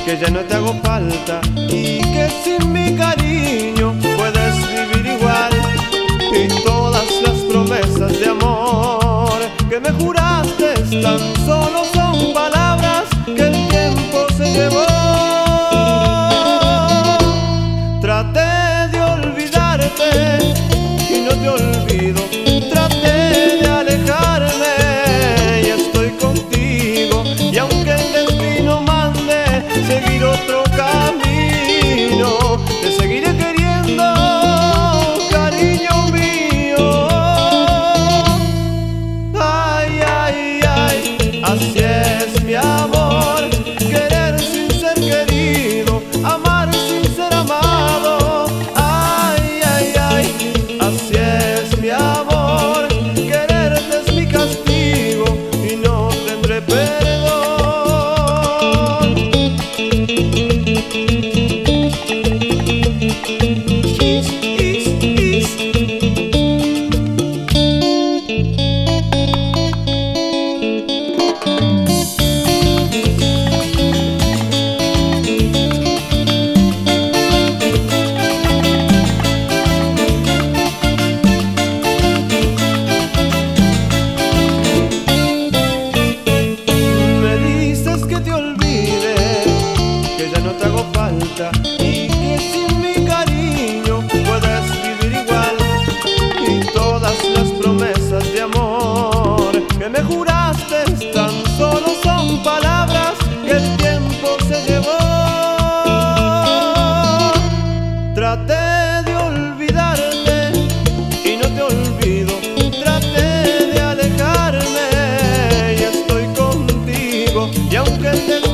que ya no te hago falta y que sin mi cariño puedes vivir igual. Y todas las promesas de amor que me juraste tan solo son palabras que el tiempo se llevó. Traté de olvidarte y no te olvido. Traté de alejarme y estoy contigo. Y aunque el destino mande seguir otro camino, te seguiré queriendo, cariño mío. Ay, ay, ay, así es mi amor, querer sin ser querido, amar sin ser amado. Ay, ay, ay, así es mi amor, quererte es mi castigo y no tendré perdón. Y que sin mi cariño puedes vivir igual. Y todas las promesas de amor que me juraste tan solo son palabras que el tiempo se llevó. Traté de olvidarte y no te olvido. Traté de alejarme y estoy contigo. Y aunque te